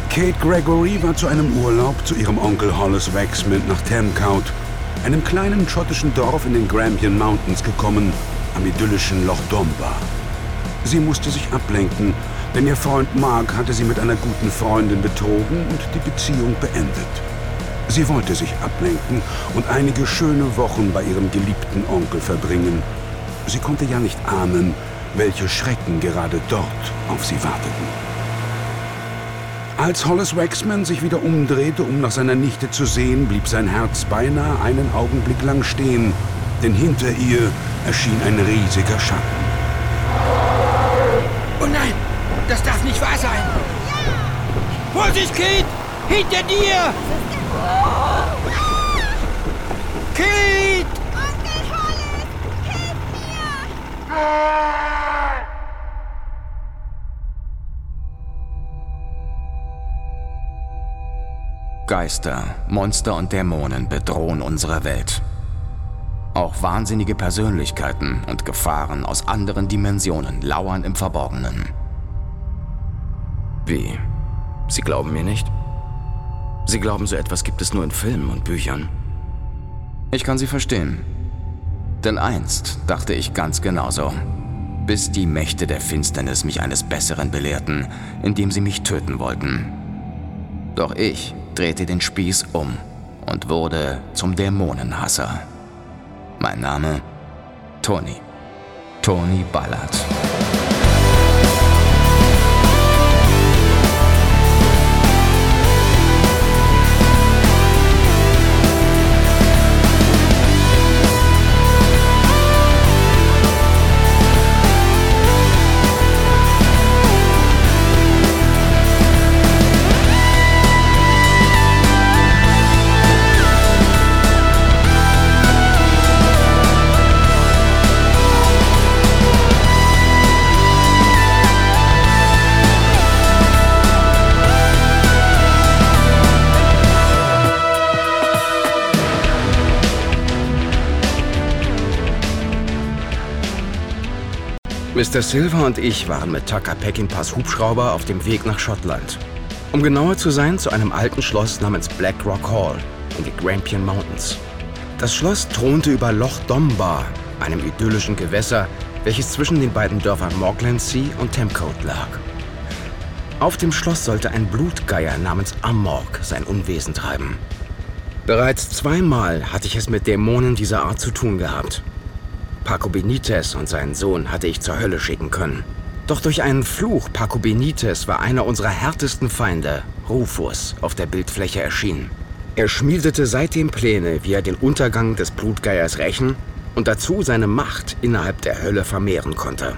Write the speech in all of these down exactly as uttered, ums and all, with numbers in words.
Kate Gregory war zu einem Urlaub zu ihrem Onkel Hollis Waxman nach Tamcout, einem kleinen schottischen Dorf in den Grampian Mountains, gekommen, am idyllischen Loch Domba. Sie musste sich ablenken, denn ihr Freund Mark hatte sie mit einer guten Freundin betrogen und die Beziehung beendet. Sie wollte sich ablenken und einige schöne Wochen bei ihrem geliebten Onkel verbringen. Sie konnte ja nicht ahnen, welche Schrecken gerade dort auf sie warteten. Als Hollis Waxman sich wieder umdrehte, um nach seiner Nichte zu sehen, blieb sein Herz beinahe einen Augenblick lang stehen, denn hinter ihr erschien ein riesiger Schatten. Oh nein, das darf nicht wahr sein! Vorsicht, Kate! Hinter dir! Kate! Onkel Hollis, hilf mir! Geister, Monster und Dämonen bedrohen unsere Welt. Auch wahnsinnige Persönlichkeiten und Gefahren aus anderen Dimensionen lauern im Verborgenen. Wie? Sie glauben mir nicht? Sie glauben, so etwas gibt es nur in Filmen und Büchern? Ich kann Sie verstehen. Denn einst dachte ich ganz genauso. Bis die Mächte der Finsternis mich eines Besseren belehrten, indem sie mich töten wollten. Doch ich drehte den Spieß um und wurde zum Dämonenhasser. Mein Name? Tony. Tony Ballard. Mister Silver und ich waren mit Tucker Peckinpahs Hubschrauber auf dem Weg nach Schottland. Um genauer zu sein, zu einem alten Schloss namens Black Rock Hall in den Grampian Mountains. Das Schloss thronte über Loch Domba, einem idyllischen Gewässer, welches zwischen den beiden Dörfern Morglandsea und Tamcout lag. Auf dem Schloss sollte ein Blutgeier namens Amorg sein Unwesen treiben. Bereits zweimal hatte ich es mit Dämonen dieser Art zu tun gehabt. Paco Benitez und seinen Sohn hatte ich zur Hölle schicken können. Doch durch einen Fluch Paco Benitez war einer unserer härtesten Feinde, Rufus, auf der Bildfläche erschienen. Er schmiedete seitdem Pläne, wie er den Untergang des Blutgeiers rächen und dazu seine Macht innerhalb der Hölle vermehren konnte.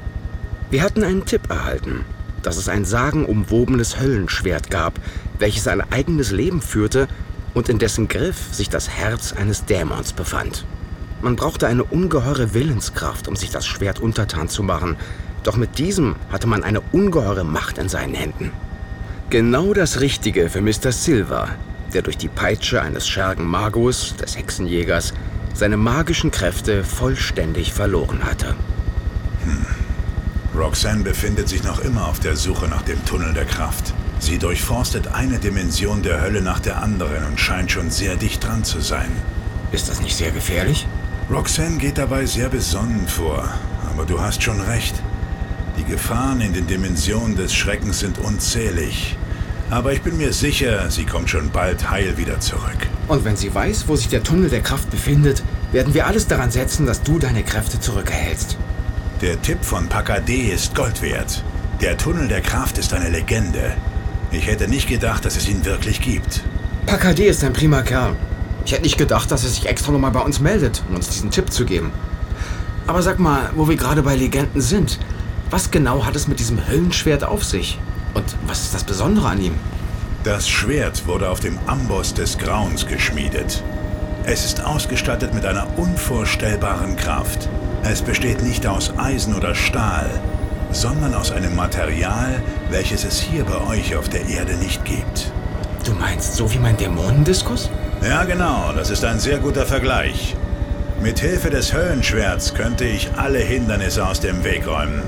Wir hatten einen Tipp erhalten, dass es ein sagenumwobenes Höllenschwert gab, welches ein eigenes Leben führte und in dessen Griff sich das Herz eines Dämons befand. Man brauchte eine ungeheure Willenskraft, um sich das Schwert untertan zu machen, doch mit diesem hatte man eine ungeheure Macht in seinen Händen. Genau das Richtige für Mister Silver, der durch die Peitsche eines Schergen Magus, des Hexenjägers, seine magischen Kräfte vollständig verloren hatte. Hm. Roxanne befindet sich noch immer auf der Suche nach dem Tunnel der Kraft. Sie durchforstet eine Dimension der Hölle nach der anderen und scheint schon sehr dicht dran zu sein. Ist das nicht sehr gefährlich? Roxanne geht dabei sehr besonnen vor, aber du hast schon recht. Die Gefahren in den Dimensionen des Schreckens sind unzählig. Aber ich bin mir sicher, sie kommt schon bald heil wieder zurück. Und wenn sie weiß, wo sich der Tunnel der Kraft befindet, werden wir alles daran setzen, dass du deine Kräfte zurückerhältst. Der Tipp von Pacadé ist Gold wert. Der Tunnel der Kraft ist eine Legende. Ich hätte nicht gedacht, dass es ihn wirklich gibt. Pacadé ist ein prima Kerl. Ich hätte nicht gedacht, dass er sich extra nochmal bei uns meldet, um uns diesen Tipp zu geben. Aber sag mal, wo wir gerade bei Legenden sind, was genau hat es mit diesem Höllenschwert auf sich? Und was ist das Besondere an ihm? Das Schwert wurde auf dem Amboss des Grauens geschmiedet. Es ist ausgestattet mit einer unvorstellbaren Kraft. Es besteht nicht aus Eisen oder Stahl, sondern aus einem Material, welches es hier bei euch auf der Erde nicht gibt. Du meinst so wie mein Dämonendiskus? Ja, genau. Das ist ein sehr guter Vergleich. Mit Hilfe des Höllenschwerts könnte ich alle Hindernisse aus dem Weg räumen.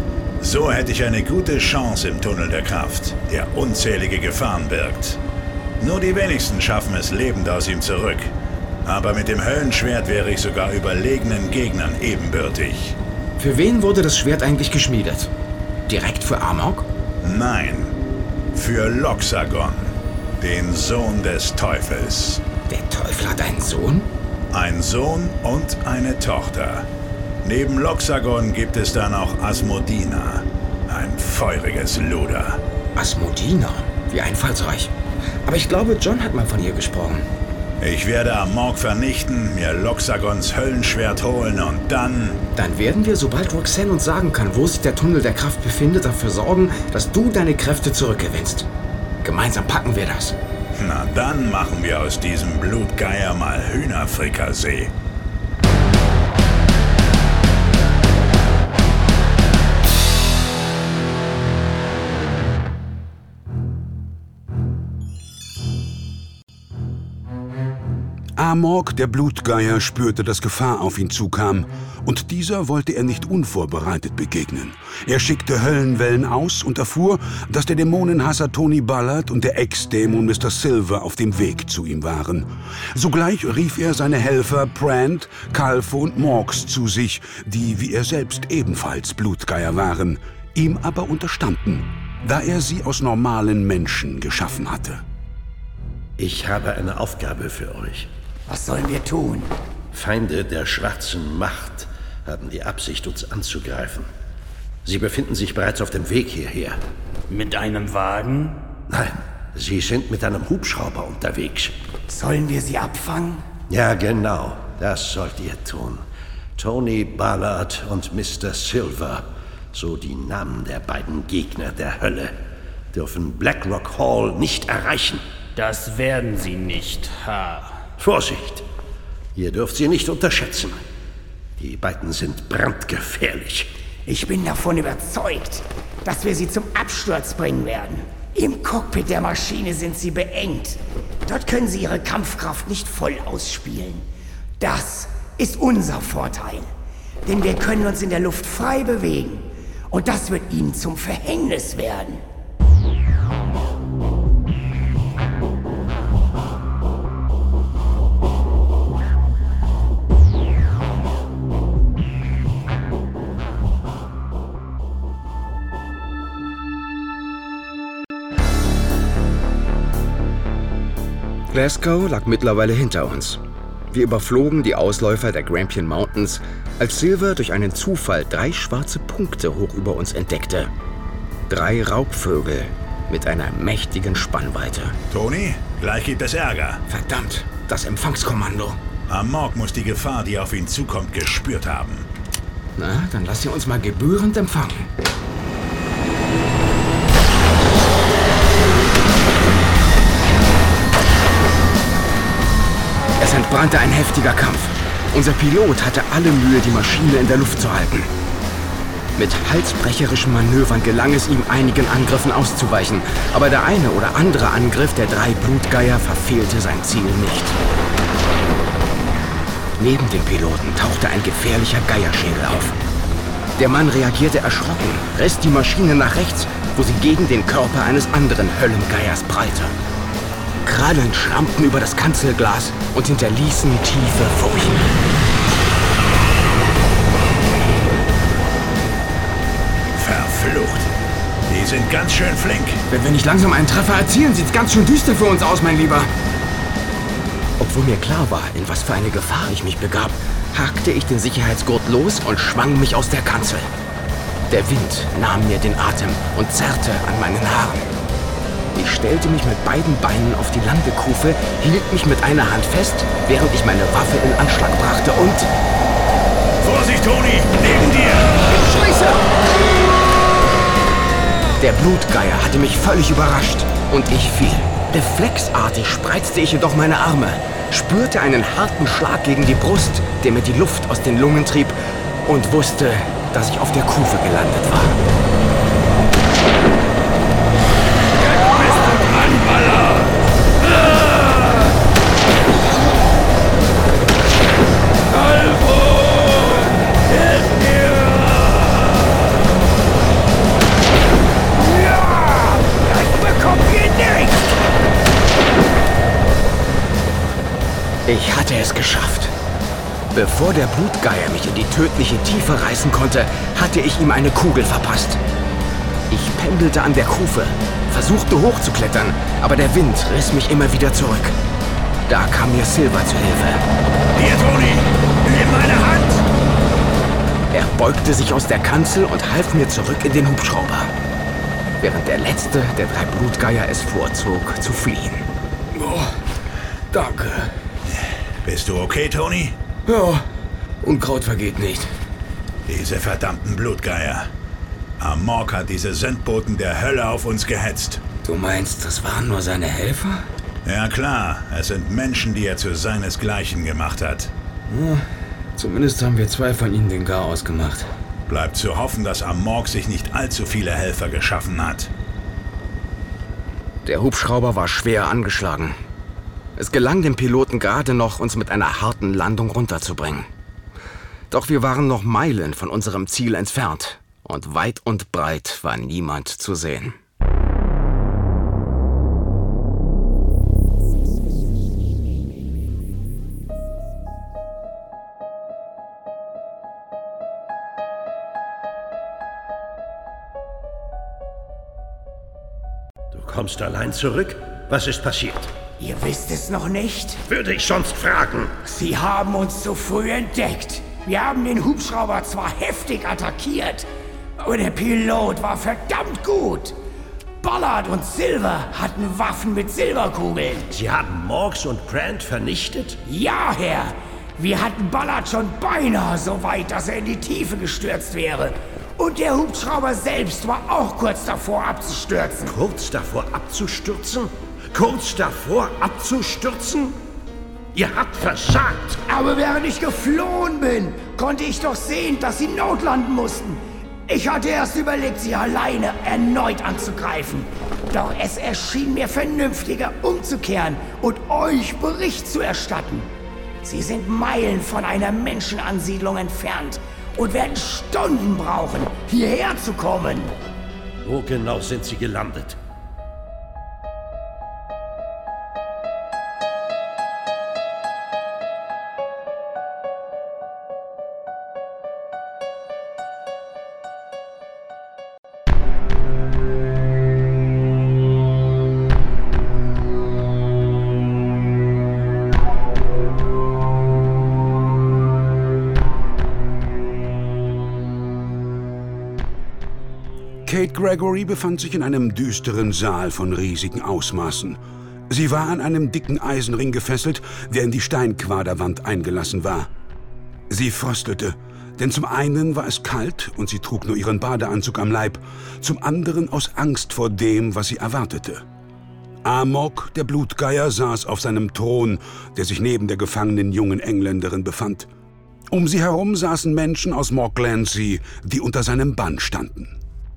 So hätte ich eine gute Chance im Tunnel der Kraft, der unzählige Gefahren birgt. Nur die wenigsten schaffen es lebend aus ihm zurück. Aber mit dem Höllenschwert wäre ich sogar überlegenen Gegnern ebenbürtig. Für wen wurde das Schwert eigentlich geschmiedet? Direkt für Amok? Nein, für Loxagon, den Sohn des Teufels. Der Teufel hat einen Sohn? Ein Sohn und eine Tochter. Neben Loxagon gibt es da noch Asmodina, ein feuriges Luder. Asmodina? Wie einfallsreich. Aber ich glaube, John hat mal von ihr gesprochen. Ich werde Amok vernichten, mir Loxagons Höllenschwert holen und dann... Dann werden wir, sobald Roxanne uns sagen kann, wo sich der Tunnel der Kraft befindet, dafür sorgen, dass du deine Kräfte zurückgewinnst. Gemeinsam packen wir das. Na dann machen wir aus diesem Blutgeier mal Hühnerfrikassee. Amok, der Blutgeier, spürte, dass Gefahr auf ihn zukam, und dieser wollte er nicht unvorbereitet begegnen. Er schickte Höllenwellen aus und erfuhr, dass der Dämonenhasser Tony Ballard und der Ex-Dämon Mister Silver auf dem Weg zu ihm waren. Sogleich rief er seine Helfer Brand, Calfo und Morgs zu sich, die wie er selbst ebenfalls Blutgeier waren, ihm aber unterstanden, da er sie aus normalen Menschen geschaffen hatte. Ich habe eine Aufgabe für euch. Was sollen wir tun? Feinde der schwarzen Macht haben die Absicht, uns anzugreifen. Sie befinden sich bereits auf dem Weg hierher. Mit einem Wagen? Nein, sie sind mit einem Hubschrauber unterwegs. Sollen wir sie abfangen? Ja, genau. Das sollt ihr tun. Tony Ballard und Mister Silver, so die Namen der beiden Gegner der Hölle, dürfen Blackrock Hall nicht erreichen. Das werden sie nicht, Herr. Vorsicht! Ihr dürft sie nicht unterschätzen. Die beiden sind brandgefährlich. Ich bin davon überzeugt, dass wir sie zum Absturz bringen werden. Im Cockpit der Maschine sind sie beengt. Dort können sie ihre Kampfkraft nicht voll ausspielen. Das ist unser Vorteil. Denn wir können uns in der Luft frei bewegen. Und das wird ihnen zum Verhängnis werden. Glasgow lag mittlerweile hinter uns. Wir überflogen die Ausläufer der Grampian Mountains, als Silver durch einen Zufall drei schwarze Punkte hoch über uns entdeckte. Drei Raubvögel mit einer mächtigen Spannweite. Tony, gleich gibt es Ärger. Verdammt, das Empfangskommando. Amok muss die Gefahr, die auf ihn zukommt, gespürt haben. Na, dann lass sie uns mal gebührend empfangen. Es entbrannte ein heftiger Kampf. Unser Pilot hatte alle Mühe, die Maschine in der Luft zu halten. Mit halsbrecherischen Manövern gelang es ihm, einigen Angriffen auszuweichen. Aber der eine oder andere Angriff der drei Blutgeier verfehlte sein Ziel nicht. Neben dem Piloten tauchte ein gefährlicher Geierschädel auf. Der Mann reagierte erschrocken, riss die Maschine nach rechts, wo sie gegen den Körper eines anderen Höllengeiers prallte. Krallen schrammten über das Kanzelglas und hinterließen tiefe Furchen. Verflucht. Die sind ganz schön flink. Wenn wir nicht langsam einen Treffer erzielen, sieht's ganz schön düster für uns aus, mein Lieber. Obwohl mir klar war, in was für eine Gefahr ich mich begab, hakte ich den Sicherheitsgurt los und schwang mich aus der Kanzel. Der Wind nahm mir den Atem und zerrte an meinen Haaren. Ich stellte mich mit beiden Beinen auf die Landekufe, hielt mich mit einer Hand fest, während ich meine Waffe in Anschlag brachte und... Vorsicht, Tony! Neben dir! Scheiße! Der Blutgeier hatte mich völlig überrascht und ich fiel. Reflexartig spreizte ich jedoch meine Arme, spürte einen harten Schlag gegen die Brust, der mir die Luft aus den Lungen trieb, und wusste, dass ich auf der Kufe gelandet war. Ich hatte es geschafft. Bevor der Blutgeier mich in die tödliche Tiefe reißen konnte, hatte ich ihm eine Kugel verpasst. Ich pendelte an der Kufe, versuchte hochzuklettern, aber der Wind riss mich immer wieder zurück. Da kam mir Silver zu Hilfe. Hier, Tony! Nimm meine Hand! Er beugte sich aus der Kanzel und half mir zurück in den Hubschrauber. Während der letzte der drei Blutgeier es vorzog, zu fliehen. Oh, danke. Bist du okay, Tony? Ja, Unkraut vergeht nicht. Diese verdammten Blutgeier. Amok hat diese Sendboten der Hölle auf uns gehetzt. Du meinst, das waren nur seine Helfer? Ja klar, es sind Menschen, die er zu seinesgleichen gemacht hat. Ja, zumindest haben wir zwei von ihnen den Garaus gemacht. Bleibt zu hoffen, dass Amok sich nicht allzu viele Helfer geschaffen hat. Der Hubschrauber war schwer angeschlagen. Es gelang dem Piloten gerade noch, uns mit einer harten Landung runterzubringen. Doch wir waren noch Meilen von unserem Ziel entfernt. Und weit und breit war niemand zu sehen. Du kommst allein zurück? Was ist passiert? Ihr wisst es noch nicht? Würde ich sonst fragen. Sie haben uns zu früh entdeckt. Wir haben den Hubschrauber zwar heftig attackiert, aber der Pilot war verdammt gut. Ballard und Silver hatten Waffen mit Silberkugeln. Sie haben Morgs und Grant vernichtet? Ja, Herr. Wir hatten Ballard schon beinahe so weit, dass er in die Tiefe gestürzt wäre. Und der Hubschrauber selbst war auch kurz davor abzustürzen. Kurz davor abzustürzen? Kurz davor abzustürzen? Ihr habt versagt! Aber während ich geflohen bin, konnte ich doch sehen, dass sie notlanden mussten. Ich hatte erst überlegt, sie alleine erneut anzugreifen. Doch es erschien mir vernünftiger, umzukehren und euch Bericht zu erstatten. Sie sind Meilen von einer Menschenansiedlung entfernt und werden Stunden brauchen, hierher zu kommen. Wo genau sind sie gelandet? Kate Gregory befand sich in einem düsteren Saal von riesigen Ausmaßen. Sie war an einem dicken Eisenring gefesselt, der in die Steinquaderwand eingelassen war. Sie fröstelte, denn zum einen war es kalt und sie trug nur ihren Badeanzug am Leib, zum anderen aus Angst vor dem, was sie erwartete. Amok, der Blutgeier, saß auf seinem Thron, der sich neben der gefangenen jungen Engländerin befand. Um sie herum saßen Menschen aus Morglandsey, die unter seinem Bann standen.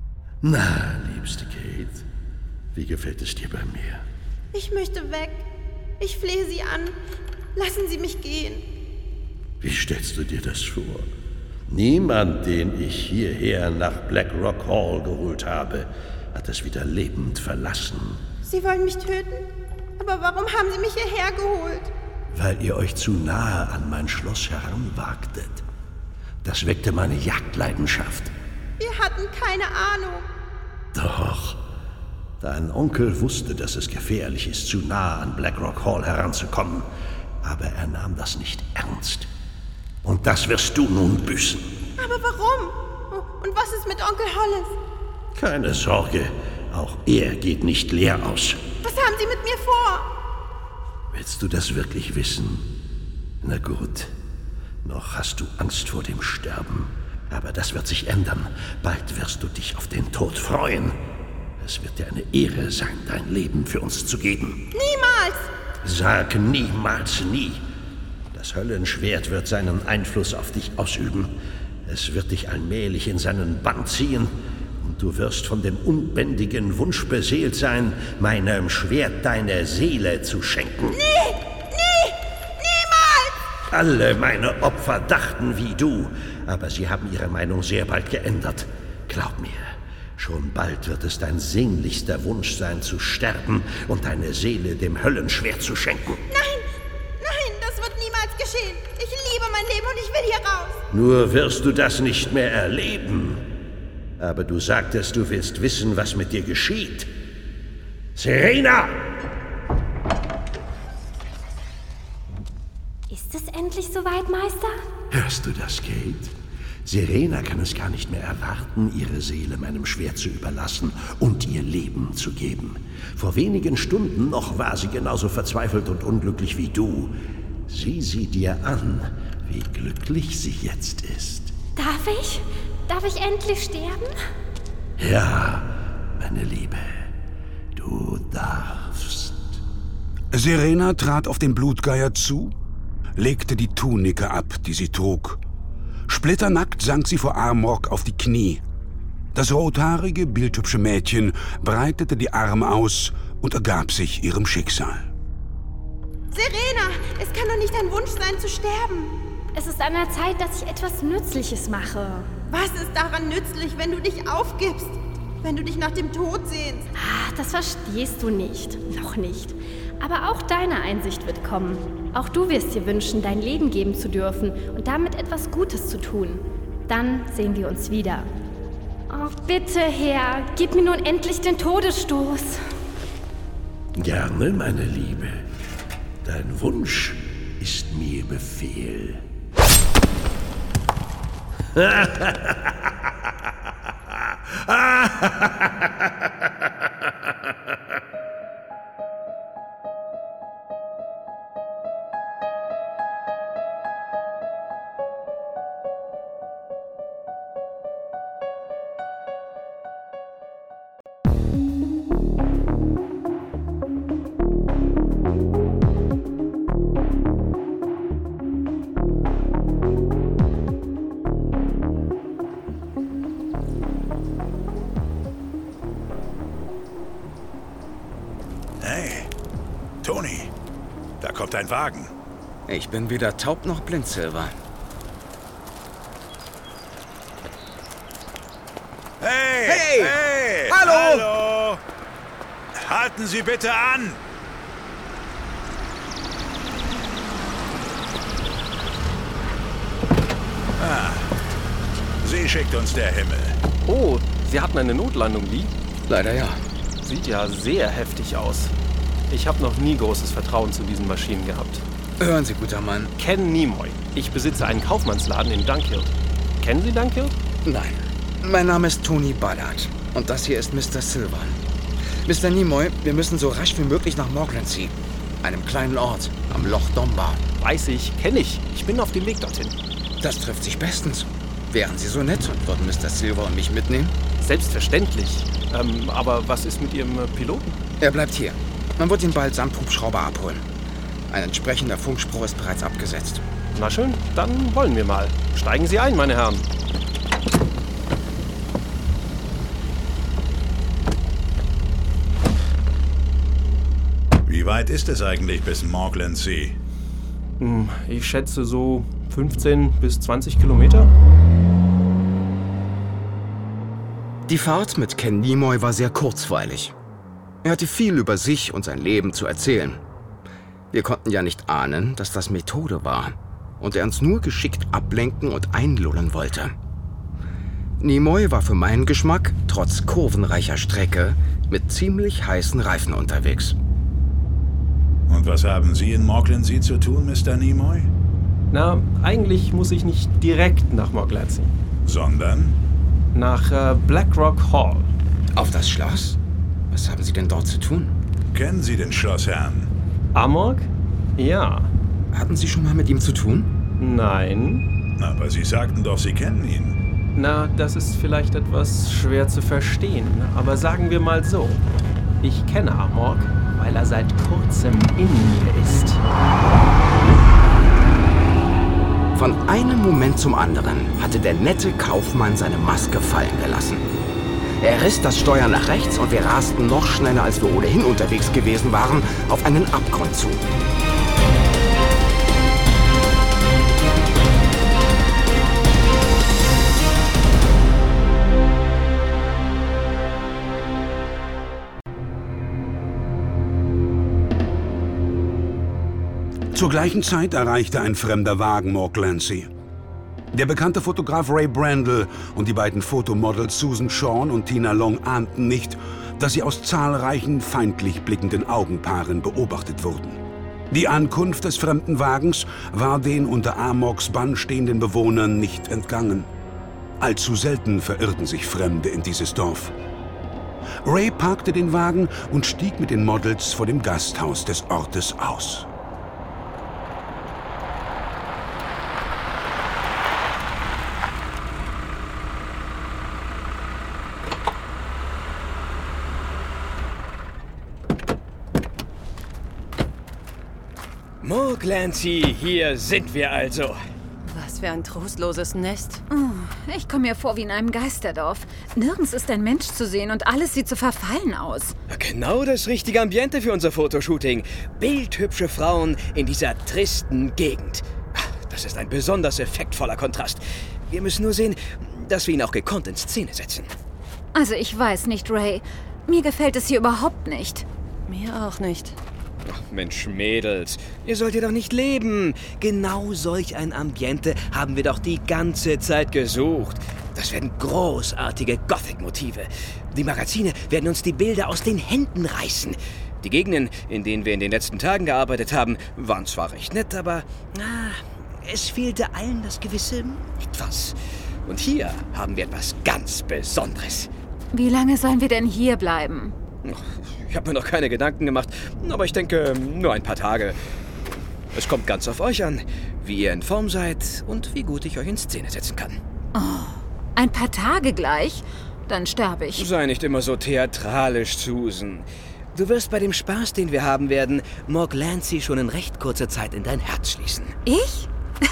Na, liebste Kate, wie gefällt es dir bei mir? Ich möchte weg. Ich flehe Sie an. Lassen Sie mich gehen. Wie stellst du dir das vor? Niemand, den ich hierher nach Black Rock Hall geholt habe, hat es wieder lebend verlassen. Sie wollen mich töten? Aber warum haben Sie mich hierher geholt? Weil ihr euch zu nahe an mein Schloss heranwagtet. Das weckte meine Jagdleidenschaft. Wir hatten keine Ahnung. Doch. Dein Onkel wusste, dass es gefährlich ist, zu nah an Black Rock Hall heranzukommen. Aber er nahm das nicht ernst. Und das wirst du nun büßen. Aber warum? Und was ist mit Onkel Hollis? Keine Sorge, auch er geht nicht leer aus. Was haben Sie mit mir vor? Willst du das wirklich wissen? Na gut, noch hast du Angst vor dem Sterben. Aber das wird sich ändern. Bald wirst du dich auf den Tod freuen. Es wird dir eine Ehre sein, dein Leben für uns zu geben. Niemals! Sag niemals nie. Das Höllenschwert wird seinen Einfluss auf dich ausüben. Es wird dich allmählich in seinen Bann ziehen. Und du wirst von dem unbändigen Wunsch beseelt sein, meinem Schwert deine Seele zu schenken. Nie! Nie! Niemals! Alle meine Opfer dachten wie du. Aber sie haben ihre Meinung sehr bald geändert. Glaub mir, schon bald wird es dein sehnlichster Wunsch sein, zu sterben und deine Seele dem Höllenschwert zu schenken. Nein, nein, das Nur wirst du das nicht mehr erleben. Aber du sagtest, du willst wissen, was mit dir geschieht. Serena! Ist es endlich soweit, Meister? Hörst du das, Kate? Serena kann es gar nicht mehr erwarten, ihre Seele meinem Schwert zu überlassen und ihr Leben zu geben. Vor wenigen Stunden noch war sie genauso verzweifelt und unglücklich wie du. Sieh sie dir an, wie glücklich sie jetzt ist. Darf ich? Darf ich endlich sterben? Ja, meine Liebe, du darfst. Serena trat auf den Blutgeier zu, legte die Tunike ab, die sie trug. Splitternackt sank sie vor Amorg auf die Knie. Das rothaarige, bildhübsche Mädchen breitete die Arme aus und ergab sich ihrem Schicksal. Serena, es kann doch nicht dein Wunsch sein, zu sterben. Es ist an der Zeit, dass ich etwas Nützliches mache. Was ist daran nützlich, wenn du dich aufgibst? Wenn du dich nach dem Tod sehnst? Ah, das verstehst du nicht. Noch nicht. Aber auch deine Einsicht wird kommen. Auch du wirst dir wünschen, dein Leben geben zu dürfen und damit etwas Gutes zu tun. Dann sehen wir uns wieder. Oh, bitte, Herr, gib mir nun endlich den Todesstoß. Gerne, meine Liebe. Dein Wunsch ist mir Befehl. Tony, da kommt ein Wagen. Ich bin weder taub noch blind, Silver. Hey! Hey! Hey! Hallo! Hallo! Halten Sie bitte an! Ah, sie schickt uns der Himmel. Oh, Sie hatten eine Notlandung, Lee? Leider ja. Sieht ja sehr heftig aus. Ich habe noch nie großes Vertrauen zu diesen Maschinen gehabt. Hören Sie, guter Mann. Ken Nimoy. Ich besitze einen Kaufmannsladen in Dunkirk. Kennen Sie Dunkirk? Nein. Mein Name ist Tony Ballard. Und das hier ist Mister Silver. Mister Nimoy, wir müssen so rasch wie möglich nach Morglandsea, einem kleinen Ort am Loch Domba. Weiß ich, kenne ich. Ich bin auf dem Weg dorthin. Das trifft sich bestens. Wären Sie so nett und würden Mister Silver und mich mitnehmen? Selbstverständlich. Ähm, aber was ist mit Ihrem äh, Piloten? Er bleibt hier. Man wird ihn bald samt Hubschrauber abholen. Ein entsprechender Funkspruch ist bereits abgesetzt. Na schön, dann wollen wir mal. Steigen Sie ein, meine Herren. Wie weit ist es eigentlich bis Morglandsea? Hm, ich schätze so fünfzehn bis zwanzig Kilometer. Die Fahrt mit Ken Nimoy war sehr kurzweilig. Er hatte viel über sich und sein Leben zu erzählen. Wir konnten ja nicht ahnen, dass das Methode war und er uns nur geschickt ablenken und einlullen wollte. Nimoy war für meinen Geschmack, trotz kurvenreicher Strecke, mit ziemlich heißen Reifen unterwegs. Und was haben Sie in Morglandsea zu tun, Mister Nimoy? Na, eigentlich muss ich nicht direkt nach Morglandsea. Sondern? Nach äh, Blackrock Hall. Auf das Schloss? Was haben Sie denn dort zu tun? Kennen Sie den Schlossherrn? Amorg? Ja. Hatten Sie schon mal mit ihm zu tun? Nein. Aber Sie sagten doch, Sie kennen ihn. Na, das ist vielleicht etwas schwer zu verstehen, aber sagen wir mal so. Ich kenne Amorg, weil er seit kurzem in mir ist. Von einem Moment zum anderen hatte der nette Kaufmann seine Maske fallen gelassen. Er riss das Steuer nach rechts und wir rasten noch schneller, als wir ohnehin unterwegs gewesen waren, auf einen Abgrund zu. Zur gleichen Zeit erreichte ein fremder Wagen Morglandsea. Der bekannte Fotograf Ray Brandle und die beiden Fotomodels Susan Shawn und Tina Long ahnten nicht, dass sie aus zahlreichen feindlich blickenden Augenpaaren beobachtet wurden. Die Ankunft des fremden Wagens war den unter Amoks Bann stehenden Bewohnern nicht entgangen. Allzu selten verirrten sich Fremde in dieses Dorf. Ray parkte den Wagen und stieg mit den Models vor dem Gasthaus des Ortes aus. Mo Clancy, hier sind wir also. Was für ein trostloses Nest. Oh, ich komme mir vor wie in einem Geisterdorf. Nirgends ist ein Mensch zu sehen und alles sieht so verfallen aus. Genau das richtige Ambiente für unser Fotoshooting. Bildhübsche Frauen in dieser tristen Gegend. Das ist ein besonders effektvoller Kontrast. Wir müssen nur sehen, dass wir ihn auch gekonnt in Szene setzen. Also ich weiß nicht, Ray. Mir gefällt es hier überhaupt nicht. Mir auch nicht. Ach, Mensch, Mädels, ihr sollt hier doch nicht leben. Genau solch ein Ambiente haben wir doch die ganze Zeit gesucht. Das werden großartige Gothic-Motive. Die Magazine werden uns die Bilder aus den Händen reißen. Die Gegenden, in denen wir in den letzten Tagen gearbeitet haben, waren zwar recht nett, aber ah, es fehlte allen das gewisse Etwas. Und hier haben wir etwas ganz Besonderes. Wie lange sollen wir denn hier bleiben? Ich habe mir noch keine Gedanken gemacht, aber ich denke, nur ein paar Tage. Es kommt ganz auf euch an, wie ihr in Form seid und wie gut ich euch in Szene setzen kann. Oh, ein paar Tage gleich? Dann sterbe ich. Sei nicht immer so theatralisch, Susan. Du wirst bei dem Spaß, den wir haben werden, Mo Clancy schon in recht kurzer Zeit in dein Herz schließen. Ich?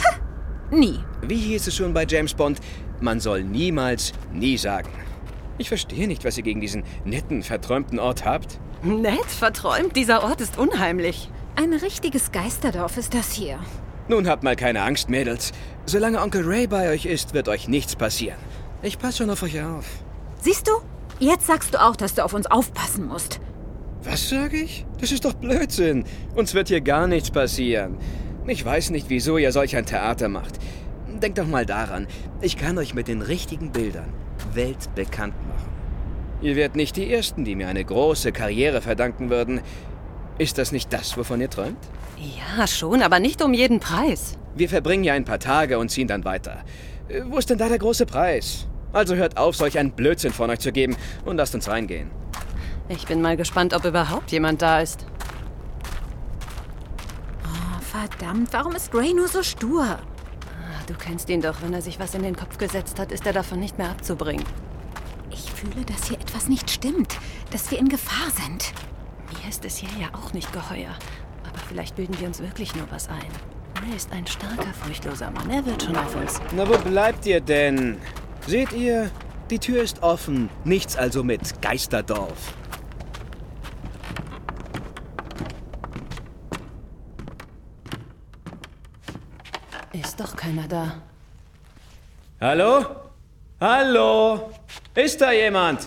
Nie. Wie hieß es schon bei James Bond? Man soll niemals nie sagen. Ich verstehe nicht, was ihr gegen diesen netten, verträumten Ort habt. Nett, verträumt? Dieser Ort ist unheimlich. Ein richtiges Geisterdorf ist das hier. Nun habt mal keine Angst, Mädels. Solange Onkel Ray bei euch ist, wird euch nichts passieren. Ich passe schon auf euch auf. Siehst du? Jetzt sagst du auch, dass du auf uns aufpassen musst. Was sage ich? Das ist doch Blödsinn. Uns wird hier gar nichts passieren. Ich weiß nicht, wieso ihr solch ein Theater macht. Denkt doch mal daran, ich kann euch mit den richtigen Bildern weltbekannt machen. Ihr werdet nicht die Ersten, die mir eine große Karriere verdanken würden. Ist das nicht das, wovon ihr träumt? Ja, schon, aber nicht um jeden Preis. Wir verbringen ja ein paar Tage und ziehen dann weiter. Wo ist denn da der große Preis? Also hört auf, solch einen Blödsinn von euch zu geben und lasst uns reingehen. Ich bin mal gespannt, ob überhaupt jemand da ist. Oh, verdammt, warum ist Ray nur so stur? Du kennst ihn doch. Wenn er sich was in den Kopf gesetzt hat, ist er davon nicht mehr abzubringen. Ich fühle, dass hier etwas nicht stimmt. Dass wir in Gefahr sind. Mir ist es hier ja auch nicht geheuer. Aber vielleicht bilden wir uns wirklich nur was ein. Ray ist ein starker, furchtloser Mann. Er wird schon auf uns. Na, wo bleibt ihr denn? Seht ihr? Die Tür ist offen. Nichts also mit Geisterdorf. Ist doch keiner da. Hallo? Hallo? Ist da jemand?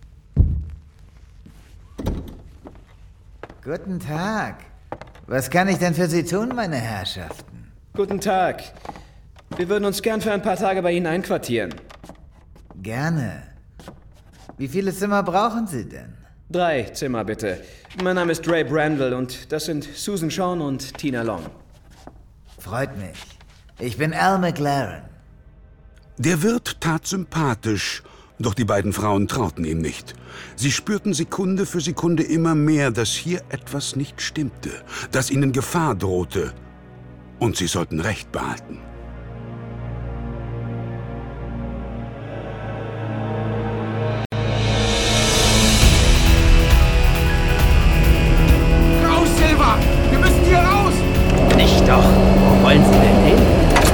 Guten Tag. Was kann ich denn für Sie tun, meine Herrschaften? Guten Tag. Wir würden uns gern für ein paar Tage bei Ihnen einquartieren. Gerne. Wie viele Zimmer brauchen Sie denn? Drei Zimmer, bitte. Mein Name ist Ray Brandle und das sind Susan Shawn und Tina Long. Freut mich. Ich bin Al McLaren. Der Wirt tat sympathisch, doch die beiden Frauen trauten ihm nicht. Sie spürten Sekunde für Sekunde immer mehr, dass hier etwas nicht stimmte, dass ihnen Gefahr drohte. Und sie sollten Recht behalten. Raus, Silva! Wir müssen hier raus! Nicht doch! Wo wollen Sie denn hin?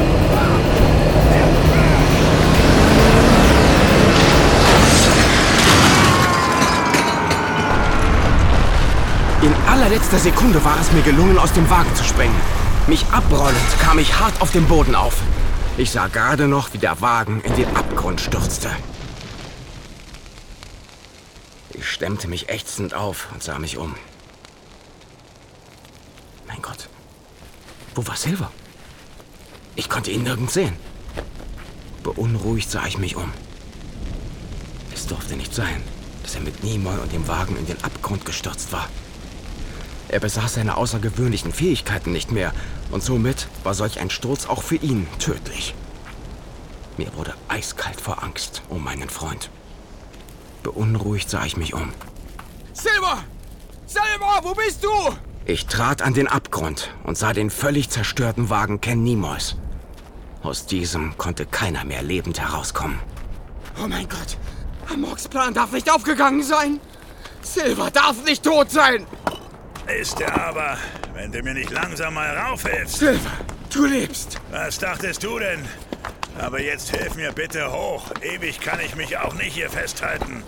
In allerletzter Sekunde war es mir gelungen, aus dem Wagen zu springen. Mich abrollend kam ich hart auf dem Boden auf. Ich sah gerade noch, wie der Wagen in den Abgrund stürzte. Ich stemmte mich ächzend auf und sah mich um. Mein Gott, wo war Silver? Ich konnte ihn nirgends sehen. Beunruhigt sah ich mich um. Es durfte nicht sein, dass er mit Nimoy und dem Wagen in den Abgrund gestürzt war. Er besaß seine außergewöhnlichen Fähigkeiten nicht mehr und somit war solch ein Sturz auch für ihn tödlich. Mir wurde eiskalt vor Angst um meinen Freund. Beunruhigt sah ich mich um. Silver! Silver, wo bist du? Ich trat an den Abgrund und sah den völlig zerstörten Wagen Ken Nimoys. Aus diesem konnte keiner mehr lebend herauskommen. Oh mein Gott, Amorks Plan darf nicht aufgegangen sein. Silver darf nicht tot sein. Ist er aber, wenn du mir nicht langsam mal raufhilfst. Silver, du lebst. Was dachtest du denn? Aber jetzt hilf mir bitte hoch. Ewig kann ich mich auch nicht hier festhalten.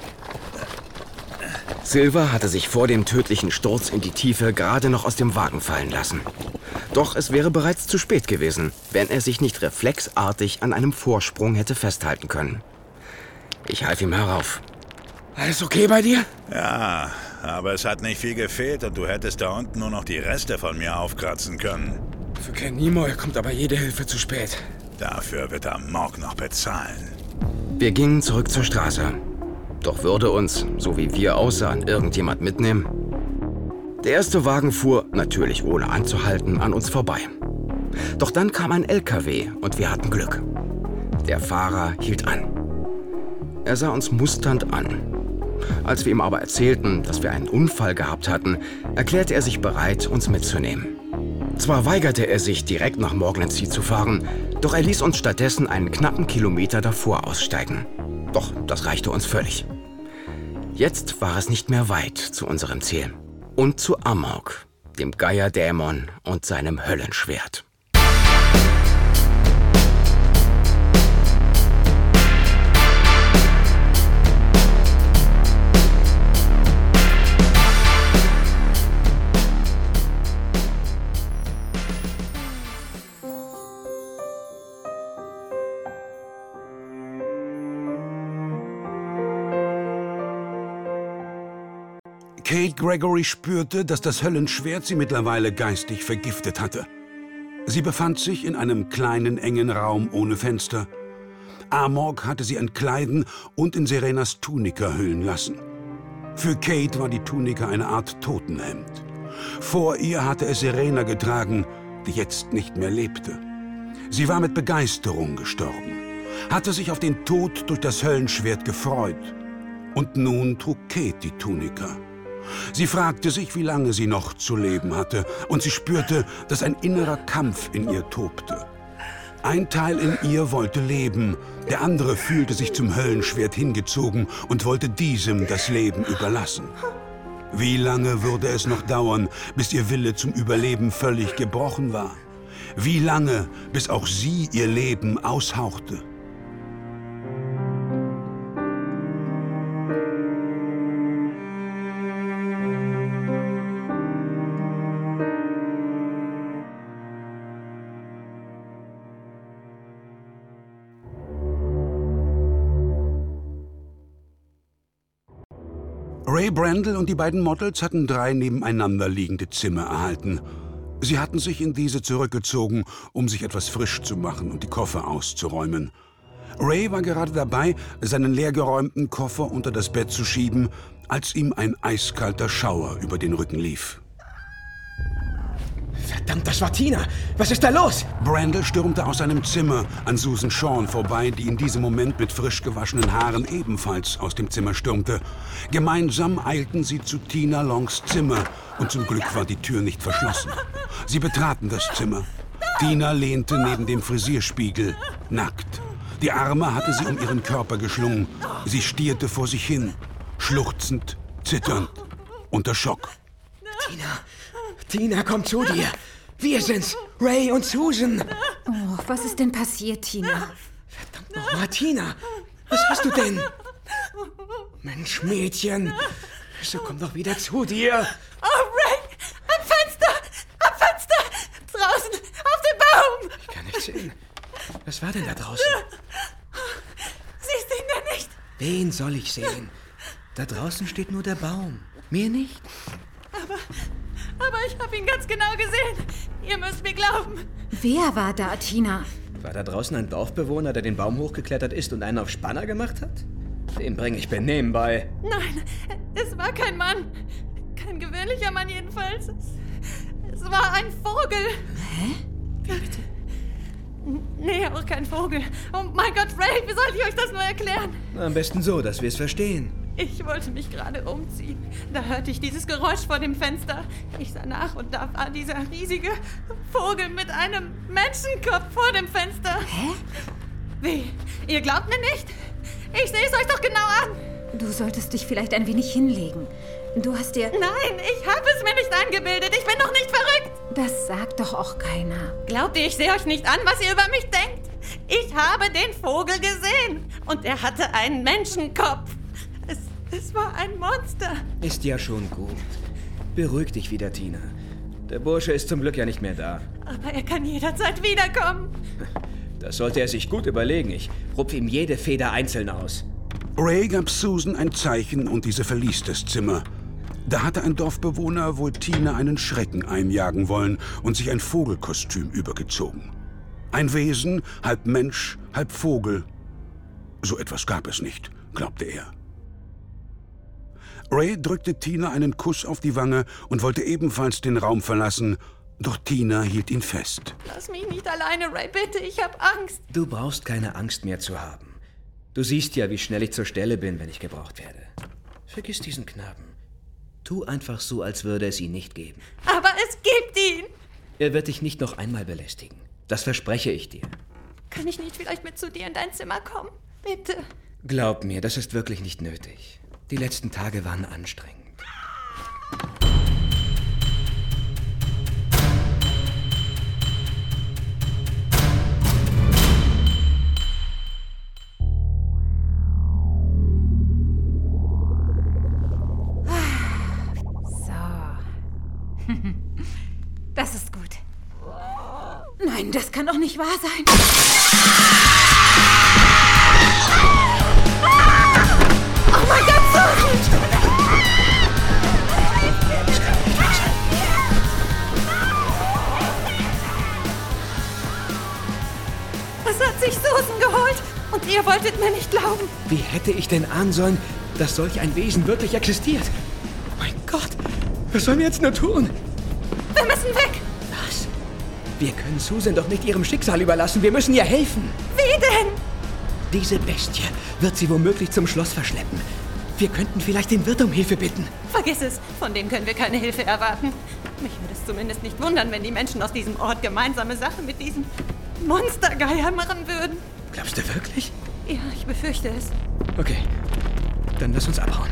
Silver hatte sich vor dem tödlichen Sturz in die Tiefe gerade noch aus dem Wagen fallen lassen. Doch es wäre bereits zu spät gewesen, wenn er sich nicht reflexartig an einem Vorsprung hätte festhalten können. Ich half ihm herauf. Alles okay bei dir? Ja, aber es hat nicht viel gefehlt und du hättest da unten nur noch die Reste von mir aufkratzen können. Für Ken Nimoy kommt aber jede Hilfe zu spät. Dafür wird Amork noch bezahlen. Wir gingen zurück zur Straße. Doch würde uns, so wie wir aussahen, irgendjemand mitnehmen? Der erste Wagen fuhr, natürlich ohne anzuhalten, an uns vorbei. Doch dann kam ein L K W und wir hatten Glück. Der Fahrer hielt an. Er sah uns musternd an. Als wir ihm aber erzählten, dass wir einen Unfall gehabt hatten, erklärte er sich bereit, uns mitzunehmen. Zwar weigerte er sich, direkt nach Morglandsea zu fahren, doch er ließ uns stattdessen einen knappen Kilometer davor aussteigen. Doch das reichte uns völlig. Jetzt war es nicht mehr weit zu unserem Ziel. Und zu Amork, dem Geier-Dämon und seinem Höllenschwert. Kate Gregory spürte, dass das Höllenschwert sie mittlerweile geistig vergiftet hatte. Sie befand sich in einem kleinen, engen Raum ohne Fenster. Amork hatte sie entkleiden und in Serenas Tunika hüllen lassen. Für Kate war die Tunika eine Art Totenhemd. Vor ihr hatte es Serena getragen, die jetzt nicht mehr lebte. Sie war mit Begeisterung gestorben, hatte sich auf den Tod durch das Höllenschwert gefreut. Und nun trug Kate die Tunika. Sie fragte sich, wie lange sie noch zu leben hatte, und sie spürte, dass ein innerer Kampf in ihr tobte. Ein Teil in ihr wollte leben, der andere fühlte sich zum Höllenschwert hingezogen und wollte diesem das Leben überlassen. Wie lange würde es noch dauern, bis ihr Wille zum Überleben völlig gebrochen war? Wie lange, bis auch sie ihr Leben aushauchte? Ray Brandel und die beiden Models hatten drei nebeneinander liegende Zimmer erhalten. Sie hatten sich in diese zurückgezogen, um sich etwas frisch zu machen und die Koffer auszuräumen. Ray war gerade dabei, seinen leergeräumten Koffer unter das Bett zu schieben, als ihm ein eiskalter Schauer über den Rücken lief. Verdammt, das war Tina! Was ist da los? Brandel stürmte aus seinem Zimmer an Susan Shawn vorbei, die in diesem Moment mit frisch gewaschenen Haaren ebenfalls aus dem Zimmer stürmte. Gemeinsam eilten sie zu Tina Longs Zimmer und zum Glück war die Tür nicht verschlossen. Sie betraten das Zimmer. Tina lehnte neben dem Frisierspiegel, nackt. Die Arme hatte sie um ihren Körper geschlungen. Sie stierte vor sich hin, schluchzend, zitternd, unter Schock. Tina, Tina, komm zu dir. Wir sind's, Ray und Susan. Oh, was ist denn passiert, Tina? Verdammt nochmal, Tina. Was hast du denn? Mensch, Mädchen. So, komm doch wieder zu dir. Oh, Ray, am Fenster, am Fenster. Draußen, auf dem Baum. Ich kann nicht sehen. Was war denn da draußen? Siehst du ihn denn nicht? Wen soll ich sehen? Da draußen steht nur der Baum. Mir nicht. Aber, aber ich habe ihn ganz genau gesehen. Ihr müsst mir glauben. Wer war da, Tina? War da draußen ein Dorfbewohner, der den Baum hochgeklettert ist und einen auf Spanner gemacht hat? Dem bringe ich Benehmen bei. Nein, es war kein Mann. Kein gewöhnlicher Mann jedenfalls. Es, es war ein Vogel. Hä? Wie bitte? Nee, auch kein Vogel. Oh mein Gott, Ray, wie soll ich euch das nur erklären? Am besten so, dass wir es verstehen. Ich wollte mich gerade umziehen. Da hörte ich dieses Geräusch vor dem Fenster. Ich sah nach und da war dieser riesige Vogel mit einem Menschenkopf vor dem Fenster. Hä? Wie? Ihr glaubt mir nicht? Ich sehe es euch doch genau an. Du solltest dich vielleicht ein wenig hinlegen. Du hast dir... Nein, ich habe es mir nicht eingebildet. Ich bin doch nicht verrückt. Das sagt doch auch keiner. Glaubt ihr, ich sehe euch nicht an, was ihr über mich denkt? Ich habe den Vogel gesehen. Und er hatte einen Menschenkopf. Es, es war ein Monster. Ist ja schon gut. Beruhig dich wieder, Tina. Der Bursche ist zum Glück ja nicht mehr da. Aber er kann jederzeit wiederkommen. Das sollte er sich gut überlegen. Ich rupf ihm jede Feder einzeln aus. Ray gab Susan ein Zeichen und diese verließ das Zimmer. Da hatte ein Dorfbewohner wohl Tina einen Schrecken einjagen wollen und sich ein Vogelkostüm übergezogen. Ein Wesen, halb Mensch, halb Vogel. So etwas gab es nicht, glaubte er. Ray drückte Tina einen Kuss auf die Wange und wollte ebenfalls den Raum verlassen, doch Tina hielt ihn fest. Lass mich nicht alleine, Ray, bitte, ich hab Angst. Du brauchst keine Angst mehr zu haben. Du siehst ja, wie schnell ich zur Stelle bin, wenn ich gebraucht werde. Vergiss diesen Knaben. Tu einfach so, als würde es ihn nicht geben. Aber es gibt ihn. Er wird dich nicht noch einmal belästigen. Das verspreche ich dir. Kann ich nicht vielleicht mit zu dir in dein Zimmer kommen? Bitte. Glaub mir, das ist wirklich nicht nötig. Die letzten Tage waren anstrengend. Das ist gut. Nein, das kann doch nicht wahr sein. Oh mein Gott, Susan! Das kann nicht wahr sein. Was hat sich Susan geholt? Und ihr wolltet mir nicht glauben. Wie hätte ich denn ahnen sollen, dass solch ein Wesen wirklich existiert? Mein Gott, was sollen wir jetzt nur tun? Wir müssen weg! Was? Wir können Susan doch nicht ihrem Schicksal überlassen. Wir müssen ihr helfen. Wie denn? Diese Bestie wird sie womöglich zum Schloss verschleppen. Wir könnten vielleicht den Wirt um Hilfe bitten. Vergiss es. Von dem können wir keine Hilfe erwarten. Mich würde es zumindest nicht wundern, wenn die Menschen aus diesem Ort gemeinsame Sache mit diesem Monstergeier machen würden. Glaubst du wirklich? Ja, ich befürchte es. Okay, dann lass uns abhauen.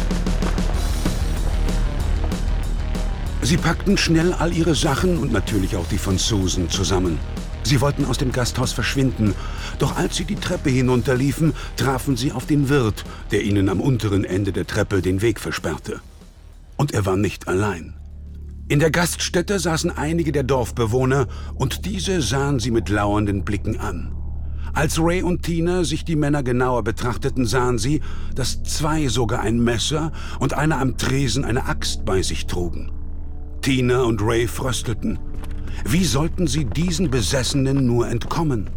Sie packten schnell all ihre Sachen und natürlich auch die von Susan zusammen. Sie wollten aus dem Gasthaus verschwinden, doch als sie die Treppe hinunterliefen, trafen sie auf den Wirt, der ihnen am unteren Ende der Treppe den Weg versperrte. Und er war nicht allein. In der Gaststätte saßen einige der Dorfbewohner und diese sahen sie mit lauernden Blicken an. Als Ray und Tina sich die Männer genauer betrachteten, sahen sie, dass zwei sogar ein Messer und einer am Tresen eine Axt bei sich trugen. Tina und Ray fröstelten. Wie sollten sie diesen Besessenen nur entkommen?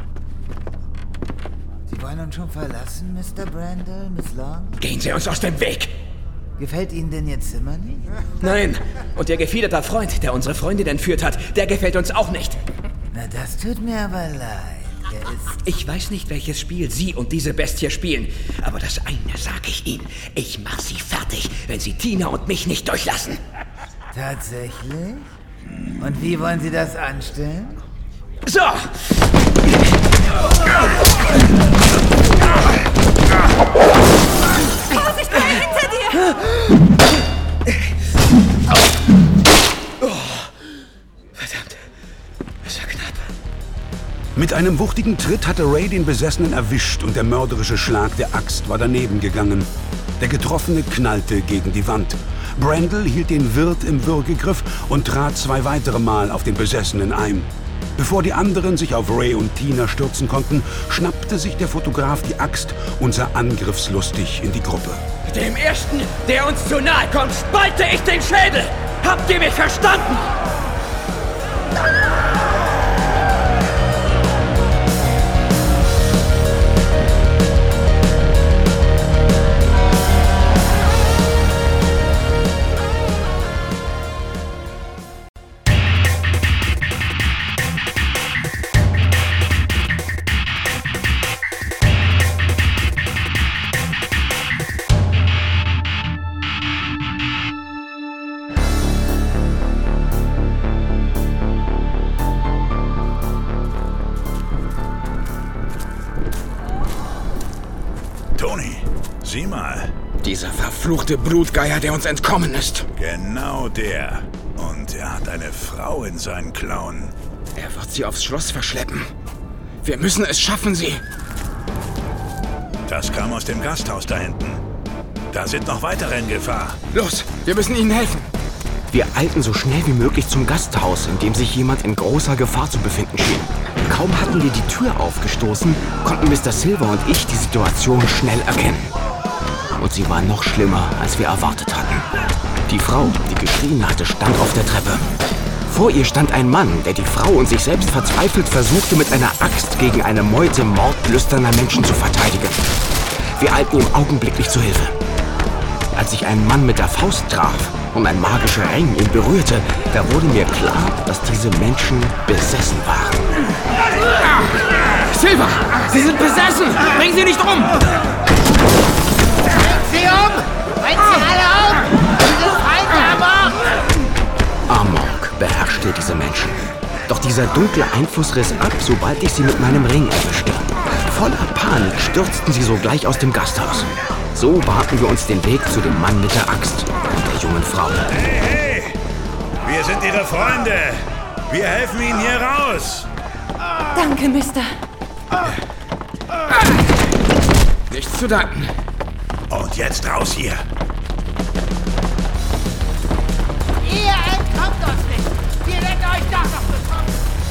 Sie wollen uns schon verlassen, Mister Brandel, Miss Long? Gehen Sie uns aus dem Weg! Gefällt Ihnen denn Ihr Zimmer nicht? Nein, und Ihr gefiederter Freund, der unsere Freundin entführt hat, der gefällt uns auch nicht. Na, das tut mir aber leid. Er ist... Ich weiß nicht, welches Spiel Sie und diese Bestie spielen, aber das eine sage ich Ihnen. Ich mach Sie fertig, wenn Sie Tina und mich nicht durchlassen. Tatsächlich? Und wie wollen Sie das anstellen? So! Vorsicht, Ray, hinter dir! Oh, verdammt, das war knapp. Mit einem wuchtigen Tritt hatte Ray den Besessenen erwischt und der mörderische Schlag der Axt war daneben gegangen. Der Getroffene knallte gegen die Wand. Brandel hielt den Wirt im Würgegriff und trat zwei weitere Mal auf den Besessenen ein. Bevor die anderen sich auf Ray und Tina stürzen konnten, schnappte sich der Fotograf die Axt und sah angriffslustig in die Gruppe. Dem Ersten, der uns zu nahe kommt, spalte ich den Schädel! Habt ihr mich verstanden? Dieser verfluchte Blutgeier, der uns entkommen ist. Genau der. Und er hat eine Frau in seinen Klauen. Er wird sie aufs Schloss verschleppen. Wir müssen es schaffen, sie. Das kam aus dem Gasthaus da hinten. Da sind noch weitere in Gefahr. Los, wir müssen ihnen helfen. Wir eilten so schnell wie möglich zum Gasthaus, in dem sich jemand in großer Gefahr zu befinden schien. Kaum hatten wir die Tür aufgestoßen, konnten Mister Silver und ich die Situation schnell erkennen. Und sie war noch schlimmer, als wir erwartet hatten. Die Frau, die geschrien hatte, stand auf der Treppe. Vor ihr stand ein Mann, der die Frau und sich selbst verzweifelt versuchte, mit einer Axt gegen eine Meute mordlüsterner Menschen zu verteidigen. Wir eilten ihm augenblicklich zu Hilfe. Als sich ein Mann mit der Faust traf und ein magischer Ring ihn berührte, da wurde mir klar, dass diese Menschen besessen waren. Silver! Sie sind besessen! Bring sie nicht um! Bringt sie um! Bringt sie alle um! Diese Feinde Amok! Amok beherrschte diese Menschen. Doch dieser dunkle Einfluss riss ab, sobald ich sie mit meinem Ring erwischte. Voller Panik stürzten sie sogleich aus dem Gasthaus. So bahnten wir uns den Weg zu dem Mann mit der Axt und der jungen Frau. Hey, hey! Wir sind Ihre Freunde! Wir helfen Ihnen hier raus! Danke, Mister. Nichts zu danken. Und jetzt raus hier! Ihr entkommt uns nicht! Wir werden euch doch noch bekommen!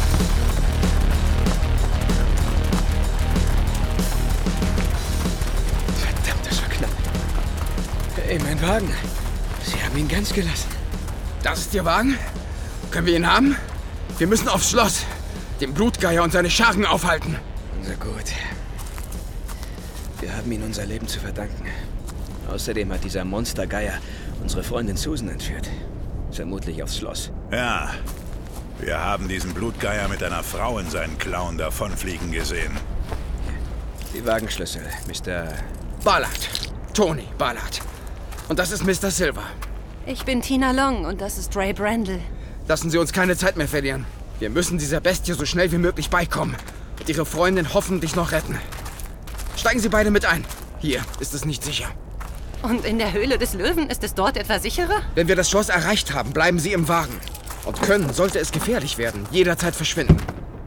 Verdammt, das war knapp. Hey, mein Wagen. Sie haben ihn ganz gelassen. Das ist Ihr Wagen? Können wir ihn haben? Wir müssen aufs Schloss. Den Blutgeier und seine Scharen aufhalten. Sehr gut. Wir haben ihnen unser Leben zu verdanken. Außerdem hat dieser Monstergeier unsere Freundin Susan entführt. Vermutlich aufs Schloss. Ja, wir haben diesen Blutgeier mit einer Frau in seinen Klauen davonfliegen gesehen. Die Wagenschlüssel, Mister Ballard. Tony Ballard. Und das ist Mister Silver. Ich bin Tina Long und das ist Ray Brandle. Lassen Sie uns keine Zeit mehr verlieren. Wir müssen dieser Bestie so schnell wie möglich beikommen und Ihre Freundin hoffentlich noch retten. Steigen Sie beide mit ein. Hier ist es nicht sicher. Und in der Höhle des Löwen ist es dort etwa sicherer? Wenn wir das Schloss erreicht haben, bleiben Sie im Wagen. Und können, sollte es gefährlich werden, jederzeit verschwinden.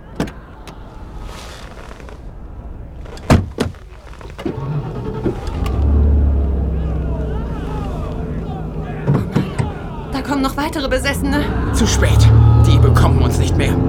Da kommen noch weitere Besessene. Zu spät. Die bekommen uns nicht mehr.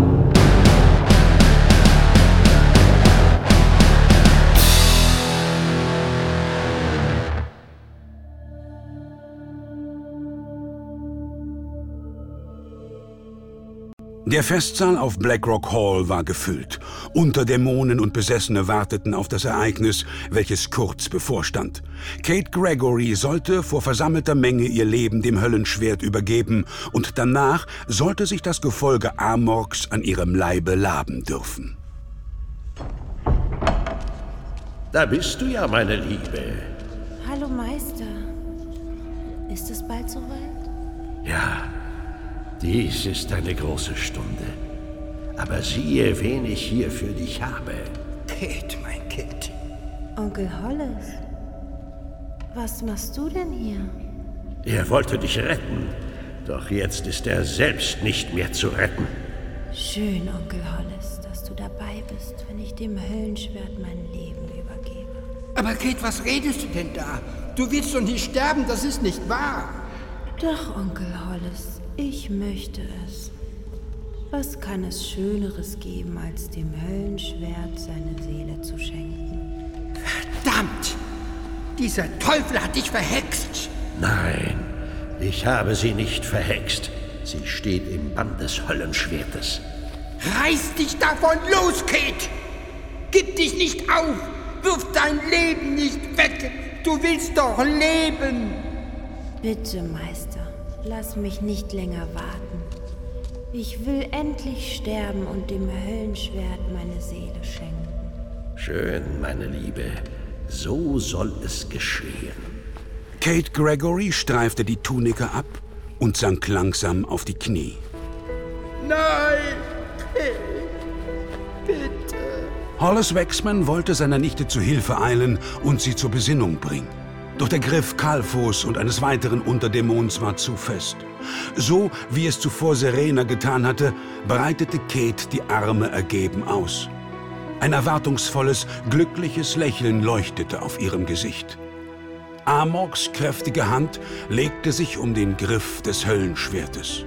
Der Festsaal auf Blackrock Hall war gefüllt. Unterdämonen und Besessene warteten auf das Ereignis, welches kurz bevorstand. Kate Gregory sollte vor versammelter Menge ihr Leben dem Höllenschwert übergeben und danach sollte sich das Gefolge Amoks an ihrem Leibe laben dürfen. Da bist du ja, meine Liebe. Hallo, Meister. Ist es bald soweit? Ja. Dies ist eine große Stunde. Aber siehe, wen ich hier für dich habe. Kate, mein Kind. Onkel Hollis, was machst du denn hier? Er wollte dich retten, doch jetzt ist er selbst nicht mehr zu retten. Schön, Onkel Hollis, dass du dabei bist, wenn ich dem Höllenschwert mein Leben übergebe. Aber Kate, was redest du denn da? Du willst doch nicht sterben, das ist nicht wahr. Doch, Onkel Hollis. Ich möchte es. Was kann es Schöneres geben, als dem Höllenschwert seine Seele zu schenken? Verdammt! Dieser Teufel hat dich verhext! Nein, ich habe sie nicht verhext. Sie steht im Bann des Höllenschwertes. Reiß dich davon los, Kate! Gib dich nicht auf! Wirf dein Leben nicht weg! Du willst doch leben! Bitte, Meister. Lass mich nicht länger warten. Ich will endlich sterben und dem Höllenschwert meine Seele schenken. Schön, meine Liebe. So soll es geschehen. Kate Gregory streifte die Tunike ab und sank langsam auf die Knie. Nein! Kate, bitte! Hollis Waxman wollte seiner Nichte zu Hilfe eilen und sie zur Besinnung bringen. Doch der Griff Kalphos und eines weiteren Unterdämons war zu fest. So, wie es zuvor Serena getan hatte, breitete Kate die Arme ergeben aus. Ein erwartungsvolles, glückliches Lächeln leuchtete auf ihrem Gesicht. Amorks kräftige Hand legte sich um den Griff des Höllenschwertes.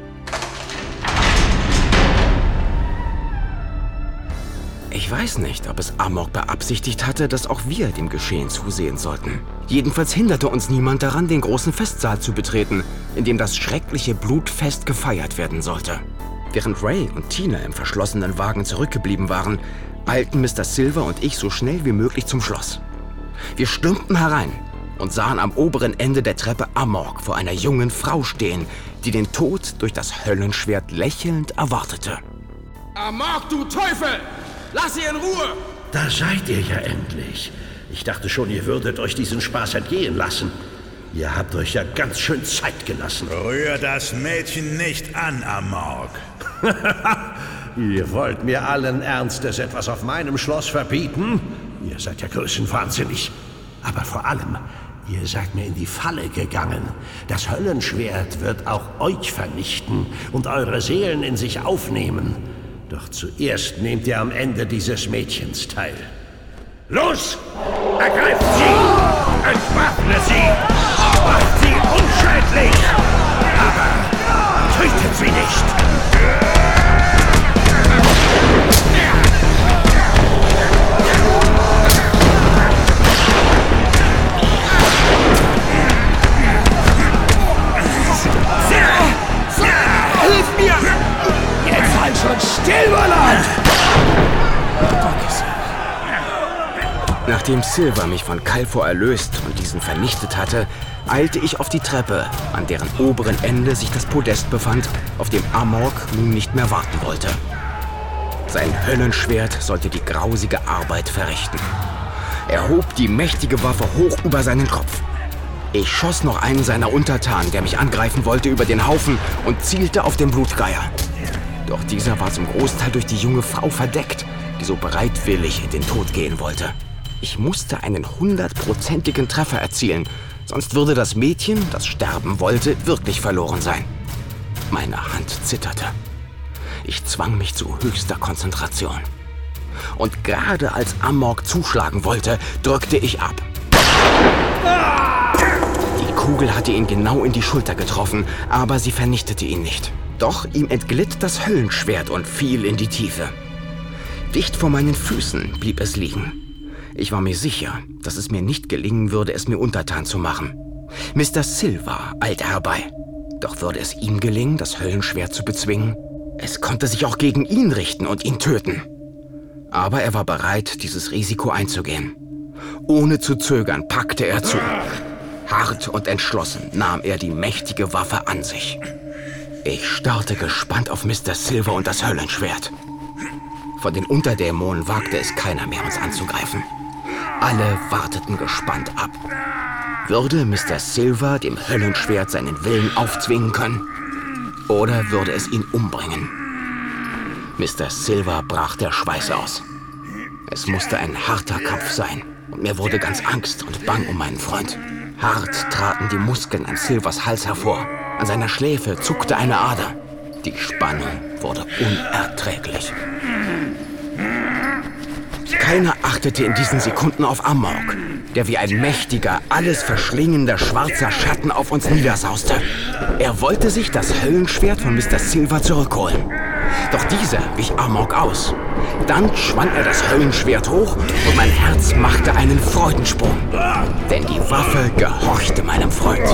Ich weiß nicht, ob es Amork beabsichtigt hatte, dass auch wir dem Geschehen zusehen sollten. Jedenfalls hinderte uns niemand daran, den großen Festsaal zu betreten, in dem das schreckliche Blutfest gefeiert werden sollte. Während Ray und Tina im verschlossenen Wagen zurückgeblieben waren, eilten Mister Silver und ich so schnell wie möglich zum Schloss. Wir stürmten herein und sahen am oberen Ende der Treppe Amork vor einer jungen Frau stehen, die den Tod durch das Höllenschwert lächelnd erwartete. Amork, du Teufel! Lass sie in Ruhe! Da seid ihr ja endlich. Ich dachte schon, ihr würdet euch diesen Spaß entgehen lassen. Ihr habt euch ja ganz schön Zeit gelassen. Rühr das Mädchen nicht an, Amork. Ihr wollt mir allen Ernstes etwas auf meinem Schloss verbieten? Ihr seid ja größenwahnsinnig. Aber vor allem, ihr seid mir in die Falle gegangen. Das Höllenschwert wird auch euch vernichten und eure Seelen in sich aufnehmen. Doch zuerst nehmt ihr am Ende dieses Mädchens teil. Los! Ergreift sie! Entwaffne sie! Macht sie unschädlich! Aber tötet sie nicht! Hilf mir! Jetzt halt schon still, Roland! Nachdem Silver mich von Kalphor erlöst und diesen vernichtet hatte, eilte ich auf die Treppe, an deren oberen Ende sich das Podest befand, auf dem Amork nun nicht mehr warten wollte. Sein Höllenschwert sollte die grausige Arbeit verrichten. Er hob die mächtige Waffe hoch über seinen Kopf. Ich schoss noch einen seiner Untertanen, der mich angreifen wollte, über den Haufen und zielte auf den Blutgeier. Doch dieser war zum Großteil durch die junge Frau verdeckt, die so bereitwillig in den Tod gehen wollte. Ich musste einen hundertprozentigen Treffer erzielen, sonst würde das Mädchen, das sterben wollte, wirklich verloren sein. Meine Hand zitterte. Ich zwang mich zu höchster Konzentration. Und gerade als Amork zuschlagen wollte, drückte ich ab. Die Kugel hatte ihn genau in die Schulter getroffen, aber sie vernichtete ihn nicht. Doch ihm entglitt das Höllenschwert und fiel in die Tiefe. Dicht vor meinen Füßen blieb es liegen. Ich war mir sicher, dass es mir nicht gelingen würde, es mir untertan zu machen. Mister Silver eilte herbei. Doch würde es ihm gelingen, das Höllenschwert zu bezwingen? Es konnte sich auch gegen ihn richten und ihn töten. Aber er war bereit, dieses Risiko einzugehen. Ohne zu zögern packte er zu. Hart und entschlossen nahm er die mächtige Waffe an sich. Ich starrte gespannt auf Mister Silver und das Höllenschwert. Von den Unterdämonen wagte es keiner mehr, uns anzugreifen. Alle warteten gespannt ab. Würde Mister Silver dem Höllenschwert seinen Willen aufzwingen können? Oder würde es ihn umbringen? Mister Silver brach der Schweiß aus. Es musste ein harter Kampf sein und mir wurde ganz Angst und bang um meinen Freund. Hart traten die Muskeln an Silvers Hals hervor. An seiner Schläfe zuckte eine Ader. Die Spannung wurde unerträglich. Keiner achtete in diesen Sekunden auf Amork, der wie ein mächtiger, alles verschlingender schwarzer Schatten auf uns niedersauste. Er wollte sich das Höllenschwert von Mister Silver zurückholen. Doch dieser wich Amork aus. Dann schwang er das Höllenschwert hoch und mein Herz machte einen Freudensprung. Denn die Waffe gehorchte meinem Freund.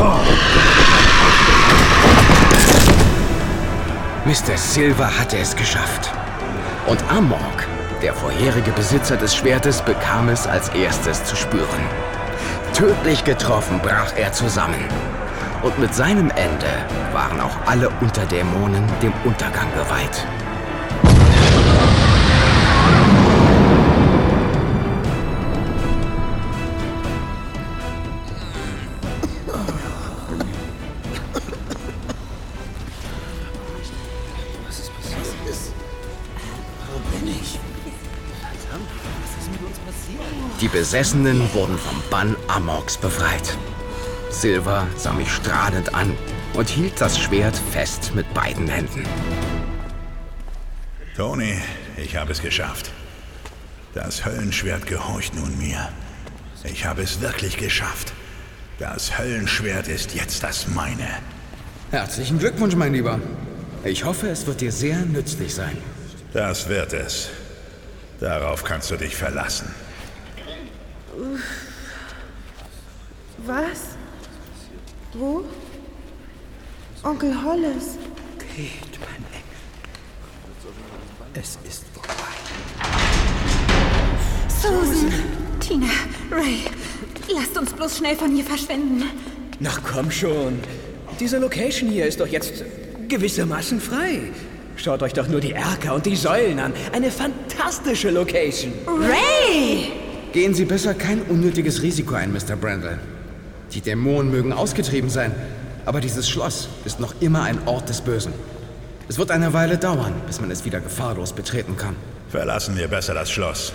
Mister Silver hatte es geschafft. Und Amork, der vorherige Besitzer des Schwertes, bekam es als erstes zu spüren. Tödlich getroffen brach er zusammen. Und mit seinem Ende waren auch alle Unterdämonen dem Untergang geweiht. Was ist passiert? Wo bin ich? Verdammt, was ist mit uns passiert? Die Besessenen wurden vom Bann Amorks befreit. Silver sah mich strahlend an und hielt das Schwert fest mit beiden Händen. Tony, ich habe es geschafft. Das Höllenschwert gehorcht nun mir. Ich habe es wirklich geschafft. Das Höllenschwert ist jetzt das meine. Herzlichen Glückwunsch, mein Lieber. Ich hoffe, es wird dir sehr nützlich sein. Das wird es. Darauf kannst du dich verlassen. Was? Wo? Onkel Hollis. Geht, mein Engel. Es ist vorbei. Susan! Tina, Ray, lasst uns bloß schnell von hier verschwinden. Na komm schon. Diese Location hier ist doch jetzt gewissermaßen frei. Schaut euch doch nur die Erker und die Säulen an. Eine fantastische Location. Ray! Gehen Sie besser kein unnötiges Risiko ein, Mister Brandle. Die Dämonen mögen ausgetrieben sein, aber dieses Schloss ist noch immer ein Ort des Bösen. Es wird eine Weile dauern, bis man es wieder gefahrlos betreten kann. Verlassen wir besser das Schloss.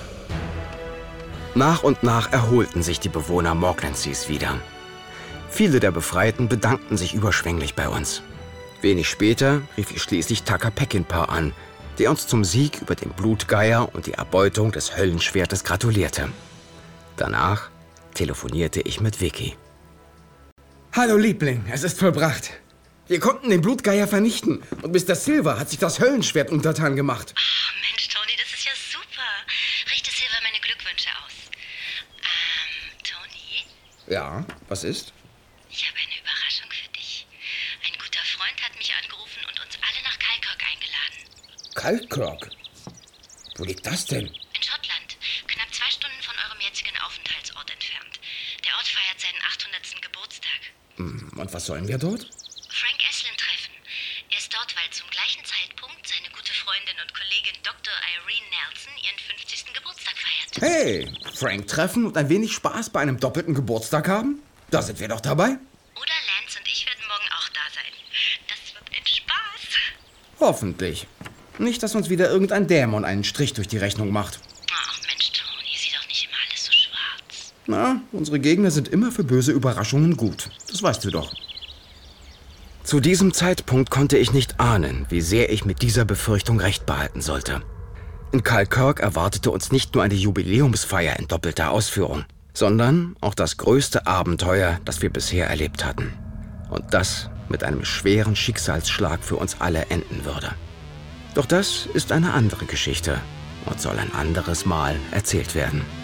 Nach und nach erholten sich die Bewohner Morglanseas wieder. Viele der Befreiten bedankten sich überschwänglich bei uns. Wenig später rief ich schließlich Tucker Peckinpah an, der uns zum Sieg über den Blutgeier und die Erbeutung des Höllenschwertes gratulierte. Danach telefonierte ich mit Vicky. Hallo Liebling, es ist vollbracht. Wir konnten den Blutgeier vernichten und Mister Silver hat sich das Höllenschwert untertan gemacht. Oh, Mensch, Tony, das ist ja super. Richte Silver meine Glückwünsche aus. Ähm, Tony? Ja, was ist? Ich habe eine Überraschung für dich. Ein guter Freund hat mich angerufen und uns alle nach Kalkirk eingeladen. Kalkirk? Wo liegt das denn? In Schottland, knapp zwei Stunden von eurem jetzigen Aufenthaltsort entfernt. Der Ort feiert seinen achthundertsten Geburtstag. Und was sollen wir dort? Frank Eslin treffen. Er ist dort, weil zum gleichen Zeitpunkt seine gute Freundin und Kollegin Doktor Irene Nelson ihren fünfzigsten Geburtstag feiert. Hey, Frank treffen und ein wenig Spaß bei einem doppelten Geburtstag haben? Da sind wir doch dabei. Oder Lance und ich werden morgen auch da sein. Das wird ein Spaß. Hoffentlich. Nicht, dass uns wieder irgendein Dämon einen Strich durch die Rechnung macht. Ach Mensch, Tony, sieh doch nicht immer alles so schwarz. Na, unsere Gegner sind immer für böse Überraschungen gut. Das weißt du doch. Zu diesem Zeitpunkt konnte ich nicht ahnen, wie sehr ich mit dieser Befürchtung recht behalten sollte. In Kalkirk erwartete uns nicht nur eine Jubiläumsfeier in doppelter Ausführung, sondern auch das größte Abenteuer, das wir bisher erlebt hatten. Und das mit einem schweren Schicksalsschlag für uns alle enden würde. Doch das ist eine andere Geschichte und soll ein anderes Mal erzählt werden.